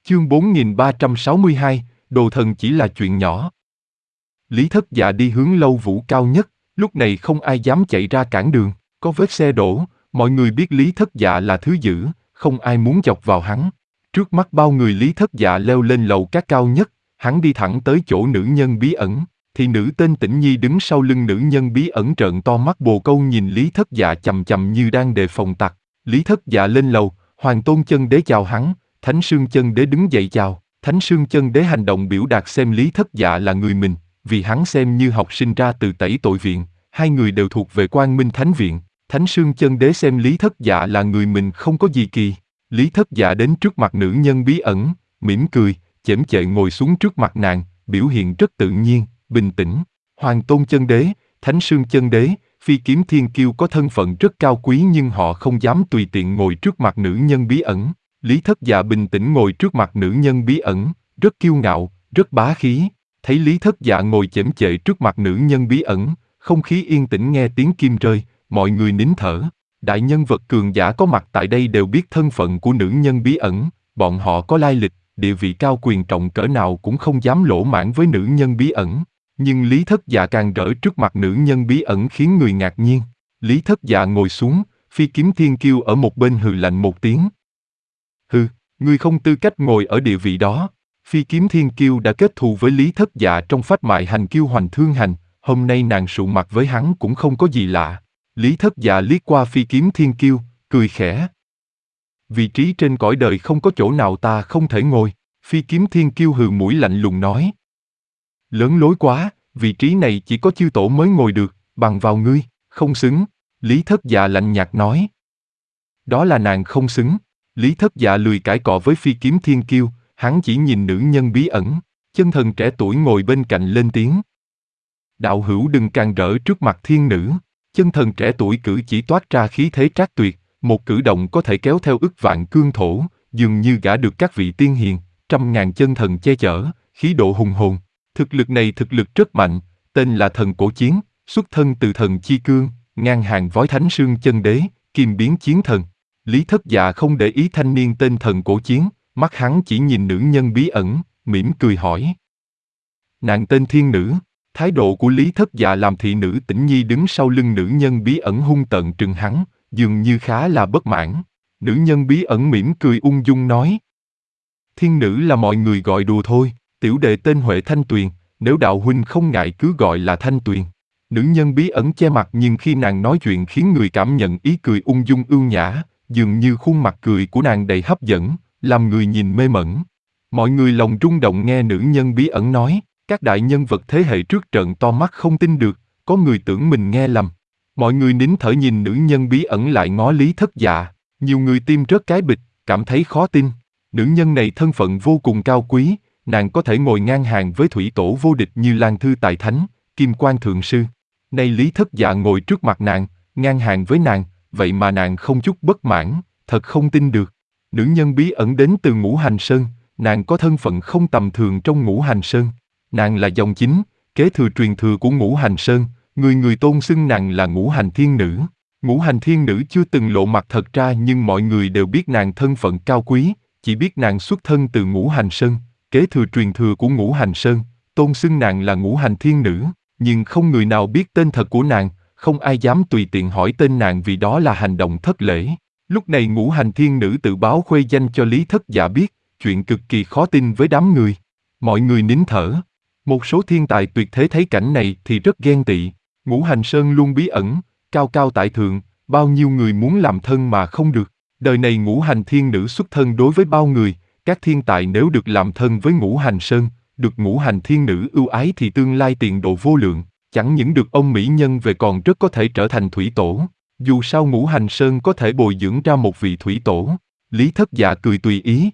Chương 4362, đồ thần chỉ là chuyện nhỏ. Lý Thất Dạ đi hướng lâu vũ cao nhất, lúc này không ai dám chạy ra cản đường, có vết xe đổ, mọi người biết Lý Thất Dạ là thứ dữ, không ai muốn chọc vào hắn. Trước mắt bao người Lý Thất Dạ leo lên lầu các cao nhất, hắn đi thẳng tới chỗ nữ nhân bí ẩn, thì nữ tên Tĩnh Nhi đứng sau lưng nữ nhân bí ẩn trợn to mắt bồ câu nhìn Lý Thất Dạ chằm chằm như đang đề phòng tặc. Lý Thất Dạ lên lầu, Hoàng Tôn Chân Đế chào hắn, Thánh Sương Chân Đế đứng dậy chào. Thánh Sương Chân Đế hành động biểu đạt xem Lý Thất Dạ là người mình, vì hắn xem như học sinh ra từ Tẩy Tội Viện, hai người đều thuộc về Quang Minh Thánh Viện. Thánh Sương Chân Đế xem Lý Thất Dạ là người mình không có gì kỳ. Lý Thất Dạ đến trước mặt nữ nhân bí ẩn, mỉm cười, chễm chệ ngồi xuống trước mặt nàng, biểu hiện rất tự nhiên, bình tĩnh. Hoàng Tôn Chân Đế, Thánh Sương Chân Đế, Phi Kiếm Thiên Kiêu có thân phận rất cao quý nhưng họ không dám tùy tiện ngồi trước mặt nữ nhân bí ẩn. Lý Thất Dạ bình tĩnh ngồi trước mặt nữ nhân bí ẩn, rất kiêu ngạo, rất bá khí. Thấy Lý Thất Dạ ngồi chễm chệ trước mặt nữ nhân bí ẩn, không khí yên tĩnh nghe tiếng kim rơi, mọi người nín thở. Đại nhân vật cường giả có mặt tại đây đều biết thân phận của nữ nhân bí ẩn, bọn họ có lai lịch, địa vị cao quyền trọng cỡ nào cũng không dám lỗ mãng với nữ nhân bí ẩn. Nhưng Lý Thất Dạ càng rỡ trước mặt nữ nhân bí ẩn khiến người ngạc nhiên. Lý Thất Dạ ngồi xuống, Phi Kiếm Thiên Kiêu ở một bên hừ lạnh một tiếng. Hừ, ngươi không tư cách ngồi ở địa vị đó. Phi Kiếm Thiên Kiêu đã kết thù với Lý Thất Dạ trong phách mại hành kiêu hoành thương hành, hôm nay nàng sụ mặt với hắn cũng không có gì lạ. Lý Thất Dạ liếc qua Phi Kiếm Thiên Kiêu, cười khẽ. Vị trí trên cõi đời không có chỗ nào ta không thể ngồi. Phi Kiếm Thiên Kiêu hừ mũi lạnh lùng nói. Lớn lối quá, vị trí này chỉ có chư tổ mới ngồi được, bằng vào ngươi, không xứng. Lý Thất Dạ lạnh nhạt nói. Đó là nàng không xứng. Lý Thất Dạ lười cãi cọ với Phi Kiếm Thiên Kiêu, hắn chỉ nhìn nữ nhân bí ẩn. Chân thần trẻ tuổi ngồi bên cạnh lên tiếng. Đạo hữu đừng càng rỡ trước mặt thiên nữ. Chân thần trẻ tuổi cử chỉ toát ra khí thế trác tuyệt, một cử động có thể kéo theo ức vạn cương thổ, dường như gả được các vị tiên hiền, trăm ngàn chân thần che chở, khí độ hùng hồn. Thực lực này thực lực rất mạnh, tên là thần cổ chiến, xuất thân từ thần chi cương, ngang hàng với Thánh Sương Chân Đế, kim biến chiến thần. Lý Thất Dạ không để ý thanh niên tên thần cổ chiến, mắt hắn chỉ nhìn nữ nhân bí ẩn, mỉm cười hỏi. Nàng tên thiên nữ. Thái độ của Lý Thất Dạ làm thị nữ Tĩnh Nhi đứng sau lưng nữ nhân bí ẩn hung tợn trừng hắn, dường như khá là bất mãn. Nữ nhân bí ẩn mỉm cười ung dung nói. Thiên nữ là mọi người gọi đùa thôi, tiểu đệ tên Huệ Thanh Tuyền, nếu đạo huynh không ngại cứ gọi là Thanh Tuyền. Nữ nhân bí ẩn che mặt nhưng khi nàng nói chuyện khiến người cảm nhận ý cười ung dung ưu nhã, dường như khuôn mặt cười của nàng đầy hấp dẫn, làm người nhìn mê mẩn. Mọi người lòng rung động nghe nữ nhân bí ẩn nói. Các đại nhân vật thế hệ trước trợn to mắt không tin được, có người tưởng mình nghe lầm. Mọi người nín thở nhìn nữ nhân bí ẩn lại ngó Lý Thất Dạ, nhiều người tim rớt cái bịch, cảm thấy khó tin. Nữ nhân này thân phận vô cùng cao quý, nàng có thể ngồi ngang hàng với thủy tổ vô địch như Lan Thư Tài Thánh, Kim Quan Thượng Sư. Nay Lý Thất Dạ ngồi trước mặt nàng, ngang hàng với nàng, vậy mà nàng không chút bất mãn, thật không tin được. Nữ nhân bí ẩn đến từ Ngũ Hành Sơn, nàng có thân phận không tầm thường trong Ngũ Hành Sơn. Nàng là dòng chính, kế thừa truyền thừa của Ngũ Hành Sơn, người tôn xưng nàng là Ngũ Hành Thiên Nữ. Ngũ Hành Thiên Nữ chưa từng lộ mặt thật ra nhưng mọi người đều biết nàng thân phận cao quý, chỉ biết nàng xuất thân từ Ngũ Hành Sơn, kế thừa truyền thừa của Ngũ Hành Sơn, tôn xưng nàng là Ngũ Hành Thiên Nữ, nhưng không người nào biết tên thật của nàng, không ai dám tùy tiện hỏi tên nàng vì đó là hành động thất lễ. Lúc này Ngũ Hành Thiên Nữ tự báo khuê danh cho Lý Thất Dạ biết, chuyện cực kỳ khó tin với đám người. Mọi người nín thở. Một số thiên tài tuyệt thế thấy cảnh này thì rất ghen tị. Ngũ Hành Sơn luôn bí ẩn, cao cao tại thượng, bao nhiêu người muốn làm thân mà không được. Đời này Ngũ Hành Thiên Nữ xuất thân đối với bao người, các thiên tài nếu được làm thân với Ngũ Hành Sơn, được Ngũ Hành Thiên Nữ ưu ái thì tương lai tiền độ vô lượng, chẳng những được ông mỹ nhân về còn rất có thể trở thành thủy tổ. Dù sao Ngũ Hành Sơn có thể bồi dưỡng ra một vị thủy tổ. Lý Thất Dạ cười tùy ý.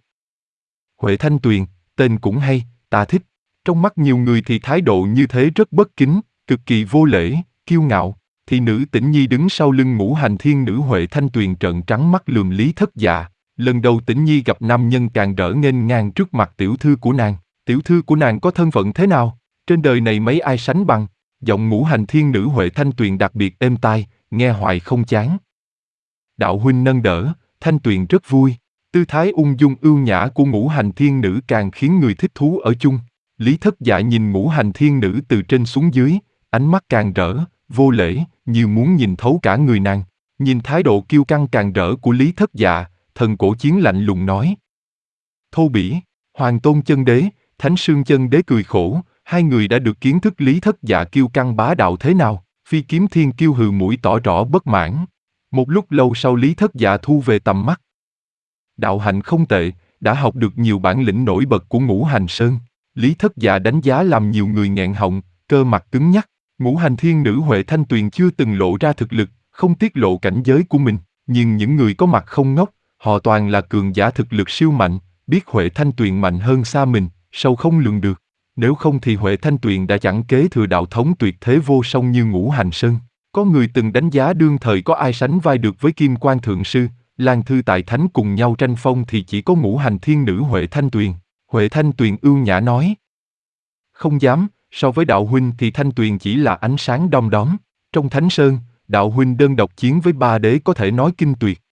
Huệ Thanh Tuyền, tên cũng hay, ta thích. Trong mắt nhiều người thì thái độ như thế rất bất kính, cực kỳ vô lễ, kiêu ngạo. Thì nữ Tĩnh Nhi đứng sau lưng Ngũ Hành Thiên Nữ Huệ Thanh Tuyền trợn trắng mắt lườm Lý Thất Dạ. Lần đầu Tĩnh Nhi gặp nam nhân càng rỡ nghênh ngang trước mặt tiểu thư của nàng. Tiểu thư của nàng có thân phận thế nào? Trên đời này mấy ai sánh bằng? Giọng Ngũ Hành Thiên Nữ Huệ Thanh Tuyền đặc biệt êm tai, nghe hoài không chán. Đạo huynh nâng đỡ, Thanh Tuyền rất vui. Tư thái ung dung ưu nhã của ngũ hành thiên nữ càng khiến người thích thú ở chung. Lý Thất Dạ nhìn ngũ hành thiên nữ từ trên xuống dưới, ánh mắt càng rỡ, vô lễ, như muốn nhìn thấu cả người nàng. Nhìn thái độ kiêu căng càng rỡ của Lý Thất Dạ, Thần Cổ Chiến lạnh lùng nói. Thô bỉ, Hoàng Tôn Chân Đế, Thánh Sương Chân Đế cười khổ, hai người đã được kiến thức Lý Thất Dạ kiêu căng bá đạo thế nào. Phi Kiếm Thiên Kiêu hừ mũi tỏ rõ bất mãn. Một lúc lâu sau Lý Thất Dạ thu về tầm mắt. Đạo hạnh không tệ, đã học được nhiều bản lĩnh nổi bật của Ngũ Hành Sơn. Lý Thất Dạ đánh giá làm nhiều người nghẹn họng, cơ mặt cứng nhắc. Ngũ hành thiên nữ Huệ Thanh Tuyền chưa từng lộ ra thực lực, không tiết lộ cảnh giới của mình. Nhưng những người có mặt không ngốc, họ toàn là cường giả thực lực siêu mạnh, biết Huệ Thanh Tuyền mạnh hơn xa mình, sâu không lường được. Nếu không thì Huệ Thanh Tuyền đã chẳng kế thừa đạo thống tuyệt thế vô song như Ngũ Hành Sơn. Có người từng đánh giá đương thời có ai sánh vai được với Kim Quan Thượng Sư, Lan Thư Tại Thánh cùng nhau tranh phong thì chỉ có ngũ hành thiên nữ Huệ Thanh Tuyền. Huệ Thanh Tuyền ưu nhã nói. Không dám, so với đạo huynh thì Thanh Tuyền chỉ là ánh sáng đom đóm. Trong Thánh Sơn, đạo huynh đơn độc chiến với ba đế có thể nói kinh tuyệt.